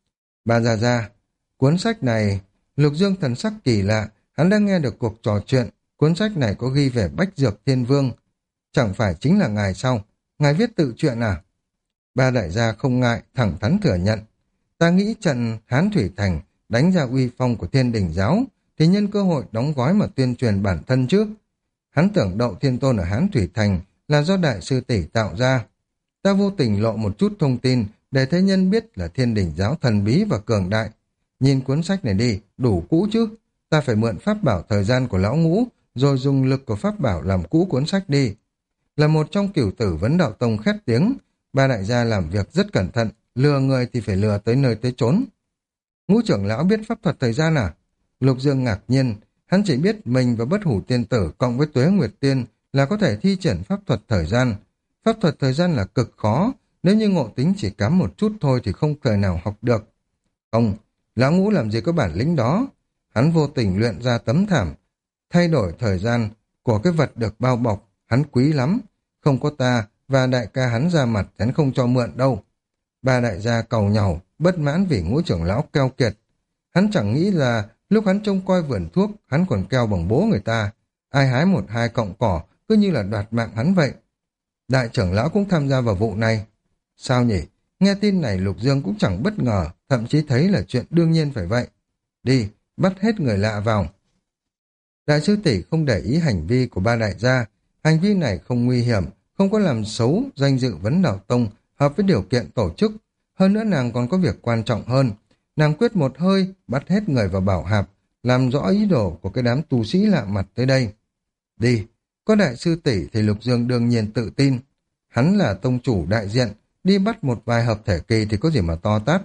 Bà già già, cuốn sách này, Lục Dương thần sắc kỳ lạ, hắn đang nghe được cuộc trò chuyện, cuốn sách này có ghi về Bách Dược Thiên Vương. Chẳng phải chính là ngài sao? Ngài viết tự truyện à? Ba đại gia không ngại, thẳng thắn thừa nhận. Ta nghĩ trận Hán Thủy Thành đánh ra uy phong của Thiên Đình giáo, thì nhân cơ hội đóng gói mà tuyên truyền bản thân trước. Hắn tưởng Đậu Thiên Tôn ở Hán Thủy Thành là do đại sư tỷ tạo ra. Ta vô tình lộ một chút thông tin để thế nhân biết là Thiên Đình giáo thần bí và cường đại. Nhìn cuốn sách này đi, đủ cũ chứ. Ta phải mượn pháp bảo thời gian của lão Ngũ, rồi dùng lực của pháp bảo làm cũ cuốn sách đi. Là một trong cửu tử Vấn Đạo Tông khét tiếng, ba đại gia làm việc rất cẩn thận, lừa người thì phải lừa tới nơi tới chốn. Ngũ trưởng lão biết pháp thuật thời gian à? Lục Dương ngạc nhiên, hắn chỉ biết mình và Bất Hủ Tiên Tử cộng với Tuế Nguyệt Tiên là có thể thi triển pháp thuật thời gian. Pháp thuật thời gian là cực khó, nếu như ngộ tính chỉ cắm một chút thôi thì không thể nào học được. Không, lão Ngũ làm gì có bản lĩnh đó. Hắn vô tình luyện ra tấm thảm, thay đổi thời gian của cái vật được bao bọc, hắn quý lắm. Không có ta và đại ca hắn ra mặt, hắn không cho mượn đâu. Ba đại gia cầu nhàu, bất mãn vì Ngũ trưởng lão keo kiệt. Hắn chẳng nghĩ là lúc hắn trông coi vườn thuốc, hắn còn keo bằng bố người ta. Ai hái một hai cọng cỏ, cứ như là đoạt mạng hắn vậy. Đại trưởng lão cũng tham gia vào vụ này. Sao nhỉ? Nghe tin này Lục Dương cũng chẳng bất ngờ, thậm chí thấy là chuyện đương nhiên phải vậy. Đi, bắt hết người lạ vào. Đại sư tỷ không để ý hành vi của ba đại gia. Hành vi này không nguy hiểm, không có làm xấu danh dự Vấn Đạo Tông, hợp với điều kiện tổ chức. Hơn nữa nàng còn có việc quan trọng hơn. Nàng quyết một hơi, bắt hết người vào bảo hạp, làm rõ ý đồ của cái đám tu sĩ lạ mặt tới đây. Đi, có đại sư tỷ thì Lục Dương đương nhiên tự tin. Hắn là tông chủ đại diện, đi bắt một vài hợp thể kỳ thì có gì mà to tát.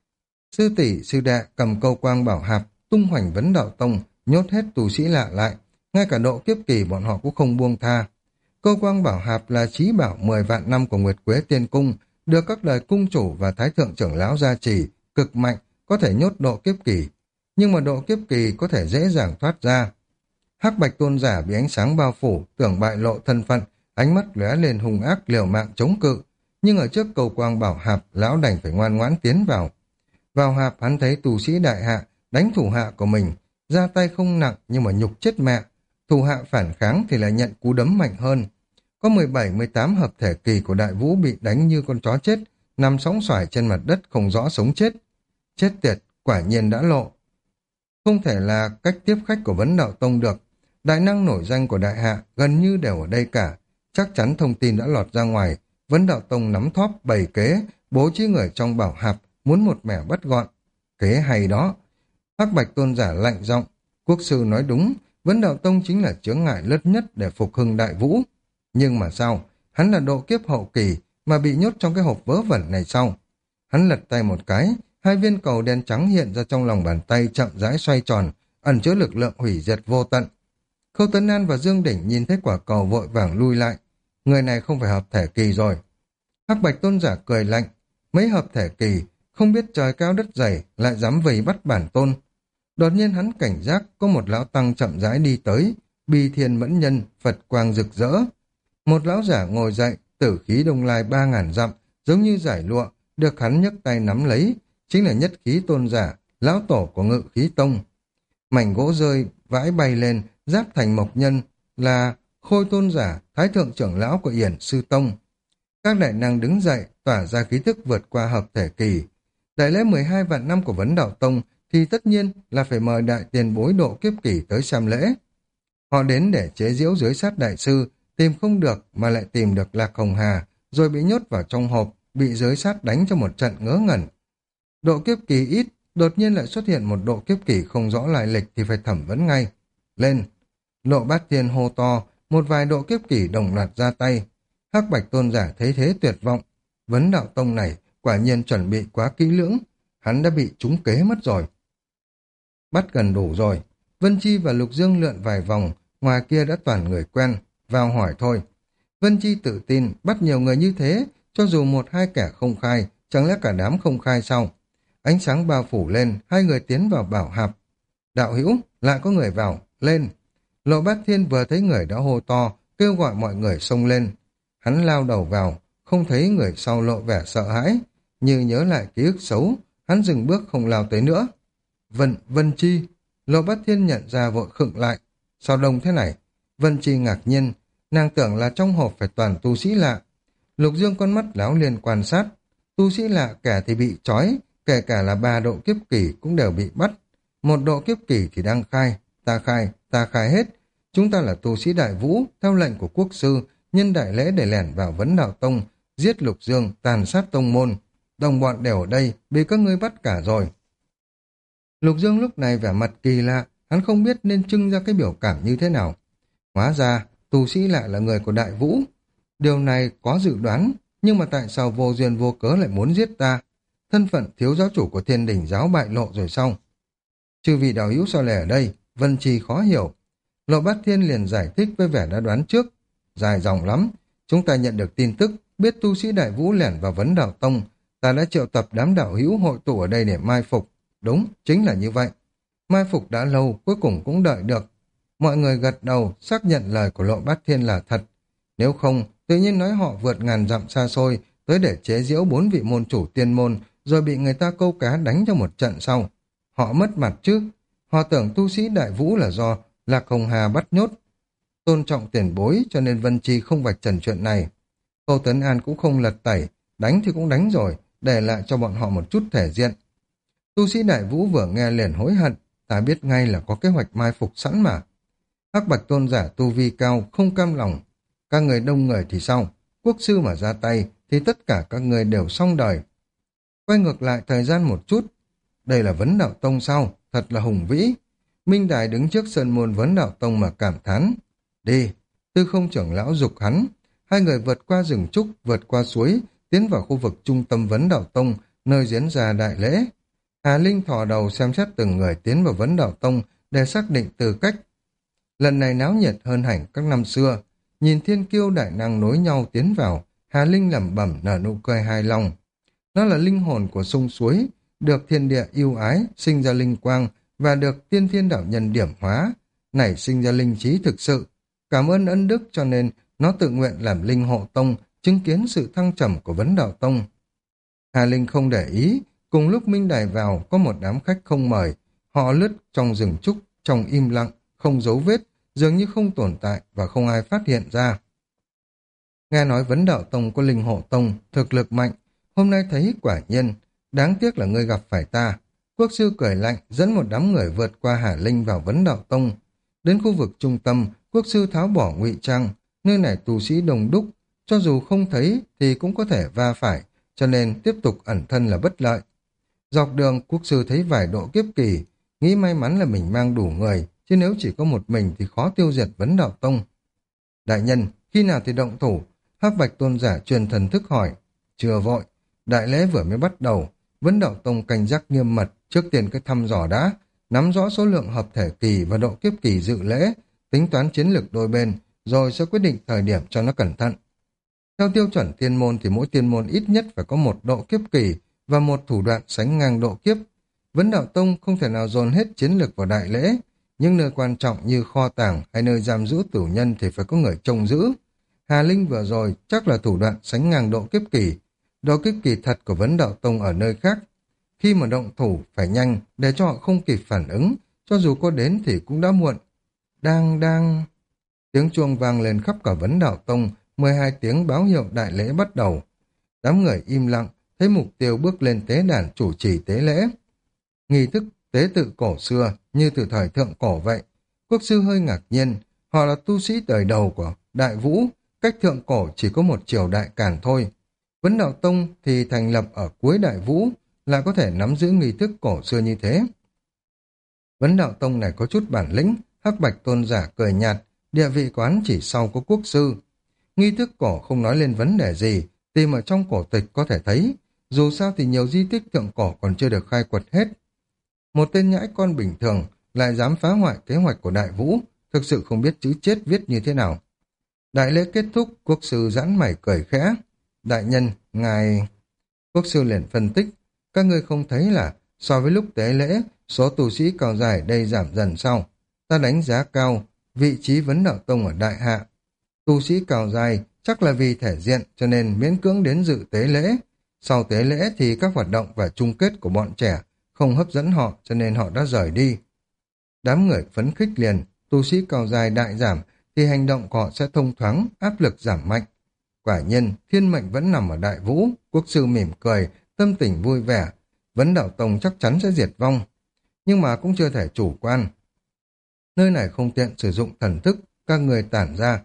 Sư tỷ, sư đệ cầm câu quang bảo hạp, tung hoành Vấn Đạo Tông, nhốt hết tu sĩ lạ lại. Ngay cả độ kiếp kỳ bọn họ cũng không buông tha. Câu quang bảo hạp là chí bảo 10 vạn năm của Nguyệt Quế Tiên Cung, được các đời cung chủ và thái thượng trưởng lão gia trì, cực mạnh, có thể nhốt độ kiếp kỳ. Nhưng mà độ kiếp kỳ có thể dễ dàng thoát ra. Hắc Bạch Tôn giả bị ánh sáng bao phủ, tưởng bại lộ thân phận, ánh mắt lóe lên hung ác liều mạng chống cự. Nhưng ở trước cầu quang bảo hạp, lão đành phải ngoan ngoãn tiến vào. Vào hạp hắn thấy tù sĩ đại hạ đánh thủ hạ của mình, ra tay không nặng nhưng mà nhục chết mẹ. Thủ hạ phản kháng thì lại nhận cú đấm mạnh hơn. Có 17-18 hợp thể kỳ của Đại Vũ bị đánh như con chó chết, nằm sóng xoài trên mặt đất không rõ sống chết. Chết tiệt, quả nhiên đã lộ. Không thể là cách tiếp khách của Vấn Đạo Tông được. Đại năng nổi danh của đại hạ gần như đều ở đây cả. Chắc chắn thông tin đã lọt ra ngoài. Vấn Đạo Tông nắm thóp bày kế, bố trí người trong bảo hạp, muốn một mẻ bắt gọn. Kế hay đó. Hắc Bạch Tôn giả lạnh giọng. Quốc sư nói đúng, Vấn Đạo Tông chính là chướng ngại lớn nhất để phục hưng Đại Vũ. Nhưng mà sao? Hắn là độ kiếp hậu kỳ mà bị nhốt trong cái hộp vớ vẩn này sao? Hắn lật tay một cái, hai viên cầu đen trắng hiện ra trong lòng bàn tay chậm rãi xoay tròn, ẩn chứa lực lượng hủy diệt vô tận. Khâu Tấn An và Dương Đỉnh nhìn thấy quả cầu vội vàng lui lại. Người này không phải hợp thể kỳ rồi. Hắc Bạch Tôn giả cười lạnh. Mấy hợp thể kỳ, không biết trời cao đất dày, lại dám vây bắt bản tôn. Đột nhiên hắn cảnh giác có một lão tăng chậm rãi đi tới, bi thiên mẫn nhân, Phật quang rực rỡ. Một lão giả ngồi dậy, tử khí đông lai 3.000 dặm, giống như giải lụa, được hắn nhấc tay nắm lấy, chính là nhất khí tôn giả, lão tổ của Ngự Khí Tông. Mảnh gỗ rơi, vãi bay lên, giáp thành mộc nhân, là Khôi Tôn giả, thái thượng trưởng lão của Yển Sư Tông. Các đại năng đứng dậy, tỏa ra khí thức vượt qua hợp thể kỳ. Đại lễ 12 vạn năm của Vấn Đạo Tông thì tất nhiên là phải mời đại tiền bối độ kiếp kỳ tới xem lễ. Họ đến để chế giễu dưới sát đại sư, tìm không được mà lại tìm được Lạc Hồng Hà, rồi bị nhốt vào trong hộp, bị giới sát đánh cho một trận ngớ ngẩn. Độ kiếp kỳ ít, đột nhiên lại xuất hiện một độ kiếp kỳ không rõ lai lịch thì phải thẩm vấn ngay. Lên! Lộ Bát Thiên hô to, một vài độ kiếp kỳ đồng loạt ra tay. Hắc Bạch Tôn giả thấy thế tuyệt vọng. Vấn Đạo Tông này quả nhiên chuẩn bị quá kỹ lưỡng, hắn đã bị trúng kế mất rồi. Bắt gần đủ rồi. Vân Chi và Lục Dương lượn vài vòng, ngoài kia đã toàn người quen, vào hỏi thôi. Vân Chi tự tin, bắt nhiều người như thế, cho dù một hai kẻ không khai, chẳng lẽ cả đám không khai sao? Ánh sáng bao phủ lên, hai người tiến vào bảo hạp. Đạo hữu, lại có người vào, lên. Lộ Bát Thiên vừa thấy người đã hô to, kêu gọi mọi người xông lên. Hắn lao đầu vào, không thấy người sau lộ vẻ sợ hãi. Như nhớ lại ký ức xấu, hắn dừng bước không lao tới nữa. Vân Chi, Lộ Bát Thiên nhận ra vội khựng lại. Sao đông thế này? Vân Chi ngạc nhiên, nàng tưởng là trong hộp phải toàn tu sĩ lạ. Lục Dương con mắt láo liền quan sát. Tu sĩ lạ kẻ thì bị trói, kể cả là 3 độ kiếp kỳ cũng đều bị bắt. 1 độ kiếp kỳ thì đang khai, ta khai hết. Chúng ta là tu sĩ Đại Vũ, theo lệnh của quốc sư, nhân đại lễ để lẻn vào Vấn Đạo Tông, giết Lục Dương, tàn sát tông môn. Đồng bọn đều ở đây, bị các ngươi bắt cả rồi. Lục Dương lúc này vẻ mặt kỳ lạ, hắn không biết nên trưng ra cái biểu cảm như thế nào. Hóa ra, tu sĩ lại là người của Đại Vũ. Điều này có dự đoán, nhưng mà tại sao vô duyên vô cớ lại muốn giết ta? Thân phận thiếu giáo chủ của Thiên Đình giáo bại lộ rồi xong. Chư vị đạo hữu sao lại ở đây? Vân Trì khó hiểu. Lộ Bát Thiên liền giải thích với vẻ đã đoán trước. Dài dòng lắm. Chúng ta nhận được tin tức, biết tu sĩ Đại Vũ lẻn vào Vấn Đạo Tông. Ta đã triệu tập đám đạo hữu hội tụ ở đây để mai phục. Đúng, chính là như vậy. Mai phục đã lâu, cuối cùng cũng đợi được. Mọi người gật đầu, xác nhận lời của Lộ Bát Thiên là thật. Nếu không, tự nhiên nói họ vượt ngàn dặm xa xôi, tới để chế giễu 4 vị môn chủ tiên môn, rồi bị người ta câu cá đánh cho một trận sau. Họ mất mặt chứ. Họ tưởng tu sĩ Đại Vũ là do Lạc Hồng Hà bắt nhốt. Tôn trọng tiền bối cho nên Vân Chi không vạch trần chuyện này. Tô Tấn An cũng không lật tẩy, đánh thì cũng đánh rồi, để lại cho bọn họ một chút thể diện. Tu sĩ Đại Vũ vừa nghe liền hối hận, ta biết ngay là có kế hoạch mai phục sẵn mà. Hắc Bạch Tôn giả tu vi cao, không cam lòng. Các người đông người thì sao? Quốc sư mà ra tay thì tất cả các người đều xong đời. Quay ngược lại thời gian một chút. Đây là Vấn Đạo Tông sao? Thật là hùng vĩ. Minh Đài đứng trước sơn môn Vấn Đạo Tông mà cảm thán. Đi, Tư Không trưởng lão giục hắn. Hai người vượt qua rừng trúc, vượt qua suối, tiến vào khu vực trung tâm Vấn Đạo Tông, nơi diễn ra đại lễ. Hà Linh thò đầu xem xét từng người tiến vào Vấn Đạo Tông để xác định tư cách. Lần này náo nhiệt hơn hẳn các năm xưa. Nhìn thiên kiêu đại năng nối nhau tiến vào, Hà Linh lẩm bẩm nở nụ cười hài lòng. Nó là linh hồn của sông suối, được thiên địa yêu ái, sinh ra linh quang và được tiên thiên đạo nhân điểm hóa, nảy sinh ra linh trí thực sự. Cảm ơn ân đức cho nên nó tự nguyện làm linh hộ tông, chứng kiến sự thăng trầm của Vấn Đạo Tông. Hà Linh không để ý, cùng lúc Minh Đài vào có một đám khách không mời, họ lướt trong rừng trúc, trong im lặng, không dấu vết, dường như không tồn tại và không ai phát hiện ra. Nghe nói Vấn Đạo Tông có linh hộ tông, thực lực mạnh, hôm nay thấy quả nhiên, đáng tiếc là ngươi gặp phải ta. Quốc sư cười lạnh, dẫn một đám người vượt qua Hà Linh vào Vấn Đạo Tông. Đến khu vực trung tâm, quốc sư tháo bỏ ngụy trang, nơi này tu sĩ đông đúc, cho dù không thấy thì cũng có thể va phải, cho nên tiếp tục ẩn thân là bất lợi. Dọc đường, quốc sư thấy vài độ kiếp kỳ, nghĩ may mắn là mình mang đủ người, chứ nếu chỉ có một mình thì khó tiêu diệt Vấn Đạo Tông. Đại nhân, khi nào thì động thủ? Hắc Bạch Tôn giả truyền thần thức hỏi. Chưa vội, đại lễ vừa mới bắt đầu, Vấn Đạo Tông canh gác nghiêm mật, trước tiên cái thăm dò đã, nắm rõ số lượng hợp thể kỳ và độ kiếp kỳ dự lễ, tính toán chiến lược đôi bên, rồi sẽ quyết định thời điểm cho nó cẩn thận. Theo tiêu chuẩn tiên môn thì mỗi tiên môn ít nhất phải có 1 độ kiếp kỳ và một thủ đoạn sánh ngang độ kiếp. Vấn Đạo Tông không thể nào dồn hết chiến lược vào đại lễ, nhưng nơi quan trọng như kho tàng hay nơi giam giữ tù nhân thì phải có người trông giữ. Hà Linh vừa rồi chắc là thủ đoạn sánh ngang độ kiếp kỳ. Độ kiếp kỳ thật của Vấn Đạo Tông ở nơi khác. Khi mà động thủ phải nhanh để cho họ không kịp phản ứng, cho dù có đến thì cũng đã muộn. Đang... Tiếng chuông vang lên khắp cả Vấn Đạo Tông, 12 tiếng báo hiệu đại lễ bắt đầu. Đám người im lặng, thấy mục tiêu bước lên tế đàn chủ trì tế lễ. Nghi thức tế tự cổ xưa, như từ thời thượng cổ vậy. Quốc sư hơi ngạc nhiên, họ là tu sĩ đời đầu của Đại Vũ, cách thượng cổ chỉ có một triều đại Càn thôi. Vấn Đạo Tông thì thành lập ở cuối Đại Vũ, lại có thể nắm giữ nghi thức cổ xưa như thế. Vấn Đạo Tông này có chút bản lĩnh, Hắc Bạch tôn giả cười nhạt, địa vị quán chỉ sau có quốc sư. Nghi thức cổ không nói lên vấn đề gì, tìm ở trong cổ tịch có thể thấy, dù sao thì nhiều di tích thượng cổ còn chưa được khai quật hết. Một tên nhãi con bình thường lại dám phá hoại kế hoạch của Đại Vũ, thực sự không biết chữ chết viết như thế nào. Đại lễ kết thúc, quốc sư giãn mày cười khẽ. Đại nhân, ngài... Quốc sư liền phân tích, các ngươi không thấy là so với lúc tế lễ, số tu sĩ cao dài đây giảm dần sau. Ta đánh giá cao, vị trí Vấn Đạo Tông ở Đại Hạ. Tu sĩ cao dài chắc là vì thể diện cho nên miễn cưỡng đến dự tế lễ. Sau tế lễ thì các hoạt động và chung kết của bọn trẻ không hấp dẫn họ cho nên họ đã rời đi. Đám người phấn khích liền, tu sĩ cao dài đại giảm thì hành động của họ sẽ thông thoáng, áp lực giảm mạnh. Quả nhiên, thiên mệnh vẫn nằm ở Đại Vũ, quốc sư mỉm cười, tâm tình vui vẻ. Vấn Đạo Tông chắc chắn sẽ diệt vong. Nhưng mà cũng chưa thể chủ quan. Nơi này không tiện sử dụng thần thức, các người tản ra.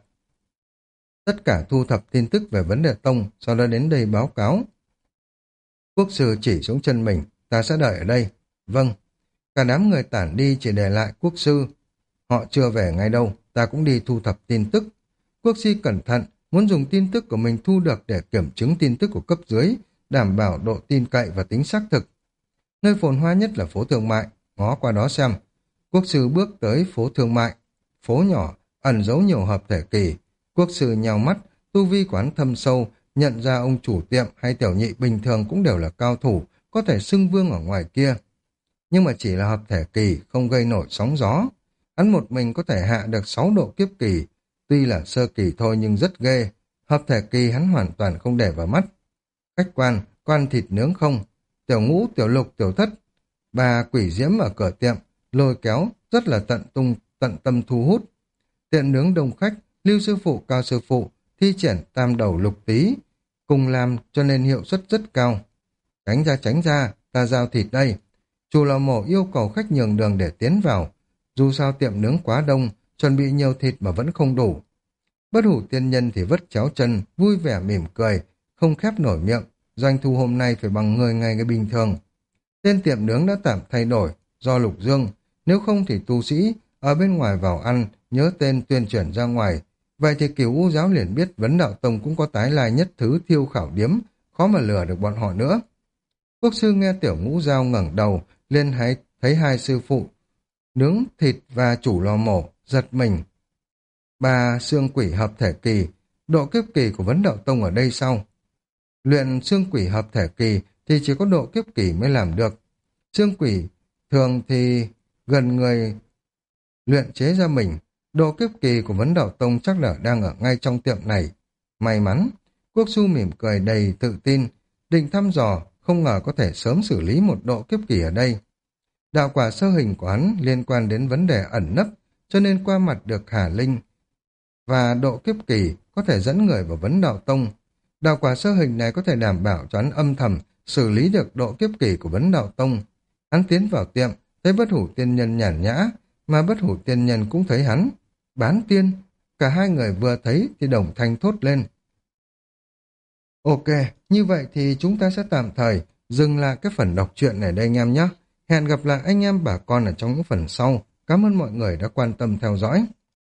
Tất cả thu thập tin tức về vấn đề tông, sau đó đến đây báo cáo. Quốc sư chỉ xuống chân mình, ta sẽ đợi ở đây. Vâng. Cả đám người tản đi chỉ để lại quốc sư. Họ chưa về ngay đâu, ta cũng đi thu thập tin tức. Quốc sư cẩn thận, muốn dùng tin tức của mình thu được để kiểm chứng tin tức của cấp dưới, đảm bảo độ tin cậy và tính xác thực. Nơi phồn hoa nhất là phố thương mại, ngó qua đó xem. Quốc sư bước tới phố thương mại, phố nhỏ, ẩn giấu nhiều hợp thể kỳ. Quốc sư nhào mắt, tu vi quán thâm sâu, nhận ra ông chủ tiệm hay tiểu nhị bình thường cũng đều là cao thủ, có thể xưng vương ở ngoài kia. Nhưng mà chỉ là hợp thể kỳ, không gây nổi sóng gió. Hắn một mình có thể hạ được 6 độ kiếp kỳ, tuy là sơ kỳ thôi nhưng rất ghê. Hợp thể kỳ hắn hoàn toàn không để vào mắt. Khách quan, quan thịt nướng không? Tiểu Ngũ, Tiểu Lục, Tiểu Thất. Bà quỷ diễm ở cửa tiệm, lôi kéo, rất là tận tâm thu hút. Tiệm nướng đông khách, Lưu sư phụ, Cao sư phụ, thi triển tam đầu lục tý, cùng làm cho nên hiệu suất rất cao. Tránh ra, ta giao thịt đây. Chủ lò mổ yêu cầu khách nhường đường để tiến vào. Dù sao tiệm nướng quá đông, chuẩn bị nhiều thịt mà vẫn không đủ. Bất hủ tiên nhân thì vất chéo chân, vui vẻ mỉm cười, không khép nổi miệng. Doanh thu hôm nay phải bằng 10 ngày cái bình thường. Tên tiệm nướng đã tạm thay đổi, do Lục Dương. Nếu không thì tu sĩ ở bên ngoài vào ăn, nhớ tên tuyên truyền ra ngoài. Vậy thì Cửu U giáo liền biết Vấn Đạo Tông cũng có tái lai nhất thứ thiêu khảo điếm, khó mà lừa được bọn họ nữa. Quốc sư nghe Tiểu Ngũ Giao ngẩng đầu, lên thấy hai sư phụ nướng thịt và chủ lò mổ, giật mình. Ba xương quỷ hợp thể kỳ, độ kiếp kỳ của Vấn Đạo Tông ở đây sau. Luyện xương quỷ hợp thể kỳ thì chỉ có độ kiếp kỳ mới làm được. Xương quỷ thường thì gần người luyện chế ra mình. Độ kiếp kỳ của Vấn Đạo Tông chắc là đang ở ngay trong tiệm này. May mắn, Quốc sư mỉm cười đầy tự tin, định thăm dò, không ngờ có thể sớm xử lý một độ kiếp kỳ ở đây. Đạo quả sơ hình của hắn liên quan đến vấn đề ẩn nấp, cho nên qua mặt được Hà Linh. Và độ kiếp kỳ có thể dẫn người vào Vấn Đạo Tông. Đạo quả sơ hình này có thể đảm bảo cho hắn âm thầm xử lý được độ kiếp kỳ của Vấn Đạo Tông. Hắn tiến vào tiệm, thấy bất hủ tiên nhân nhàn nhã, mà bất hủ tiên nhân cũng thấy hắn. Bán tiên, cả hai người vừa thấy thì đồng thanh thốt lên. Ok, như vậy thì chúng ta sẽ tạm thời dừng lại cái phần đọc truyện này đây anh em nhé. Hẹn gặp lại anh em bà con ở trong những phần sau. Cảm ơn mọi người đã quan tâm theo dõi.